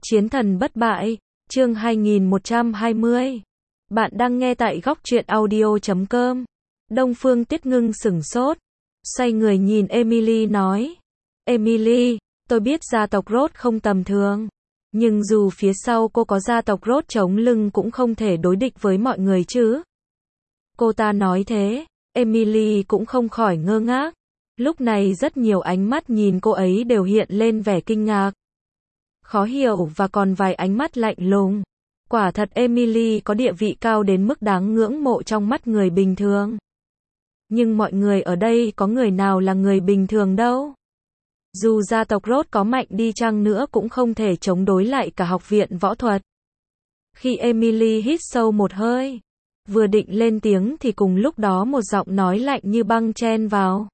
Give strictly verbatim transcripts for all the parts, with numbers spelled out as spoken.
Chiến thần bất bại, chương hai nghìn một trăm hai mươi. Bạn đang nghe tại góc truyện audio chấm com. Đông Phương Tiết Ngưng sửng sốt, xoay người nhìn Emily nói. Emily, tôi biết gia tộc Roth không tầm thường. Nhưng dù phía sau cô có gia tộc Roth chống lưng cũng không thể đối địch với mọi người chứ. Cô ta nói thế, Emily cũng không khỏi ngơ ngác. Lúc này rất nhiều ánh mắt nhìn cô ấy đều hiện lên vẻ kinh ngạc, khó hiểu và còn vài ánh mắt lạnh lùng. Quả thật Emily có địa vị cao đến mức đáng ngưỡng mộ trong mắt người bình thường. Nhưng mọi người ở đây có người nào là người bình thường đâu. Dù gia tộc Roth có mạnh đi chăng nữa cũng không thể chống đối lại cả học viện võ thuật. Khi Emily hít sâu một hơi, vừa định lên tiếng thì cùng lúc đó một giọng nói lạnh như băng chen vào.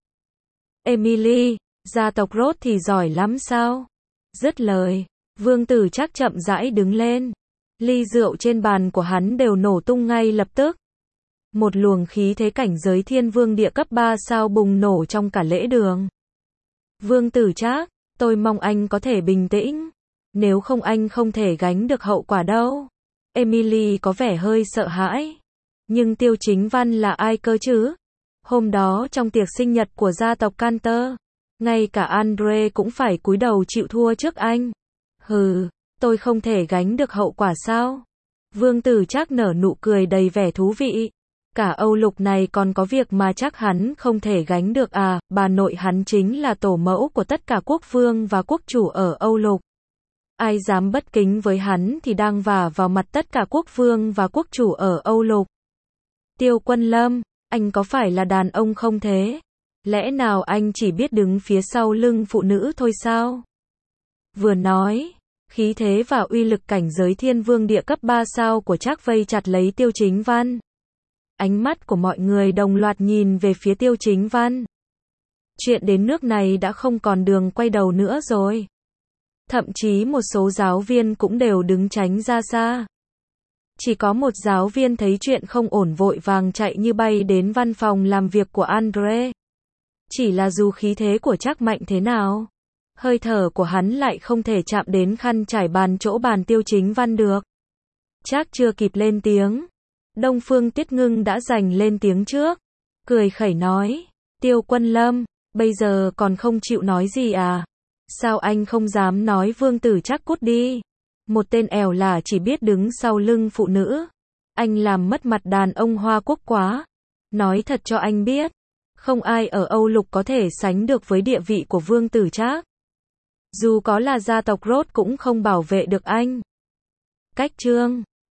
Emily, gia tộc Roth thì giỏi lắm sao? Dứt lời, Vương Tử Trác chậm rãi đứng lên. Ly rượu trên bàn của hắn đều nổ tung ngay lập tức. Một luồng khí thế cảnh giới thiên vương địa cấp ba sao bùng nổ trong cả lễ đường. Vương Tử Trác, tôi mong anh có thể bình tĩnh. Nếu không anh không thể gánh được hậu quả đâu. Emily có vẻ hơi sợ hãi. Nhưng Tiêu Chính Văn là ai cơ chứ? Hôm đó trong tiệc sinh nhật của gia tộc Cantor, ngay cả Andre cũng phải cúi đầu chịu thua trước anh. Hừ, tôi không thể gánh được hậu quả sao? Vương Tử Trác nở nụ cười đầy vẻ thú vị. Cả Âu Lục này còn có việc mà chắc hắn không thể gánh được à, bà nội hắn chính là tổ mẫu của tất cả quốc vương và quốc chủ ở Âu Lục. Ai dám bất kính với hắn thì đang vả vào mặt tất cả quốc vương và quốc chủ ở Âu Lục. Tiêu Quân Lâm, anh có phải là đàn ông không thế? Lẽ nào anh chỉ biết đứng phía sau lưng phụ nữ thôi sao? Vừa nói, khí thế và uy lực cảnh giới thiên vương địa cấp ba sao của Trác vây chặt lấy Tiêu Chính Văn. Ánh mắt của mọi người đồng loạt nhìn về phía Tiêu Chính Văn. Chuyện đến nước này đã không còn đường quay đầu nữa rồi. Thậm chí một số giáo viên cũng đều đứng tránh ra xa. Chỉ có một giáo viên thấy chuyện không ổn vội vàng chạy như bay đến văn phòng làm việc của Andre. Chỉ là dù khí thế của Trác mạnh thế nào, hơi thở của hắn lại không thể chạm đến khăn trải bàn chỗ bàn Tiêu Chính Văn được. Trác chưa kịp lên tiếng, Đông Phương Tiết Ngưng đã giành lên tiếng trước. Cười khẩy nói, Tiêu Quân Lâm, bây giờ còn không chịu nói gì à? Sao anh không dám nói Vương Tử Trác cút đi? Một tên ẻo lả chỉ biết đứng sau lưng phụ nữ. Anh làm mất mặt đàn ông Hoa Quốc quá. Nói thật cho anh biết, không ai ở Âu Lục có thể sánh được với địa vị của Vương Tử Trác. Dù có là gia tộc Roth cũng không bảo vệ được anh. Cách chương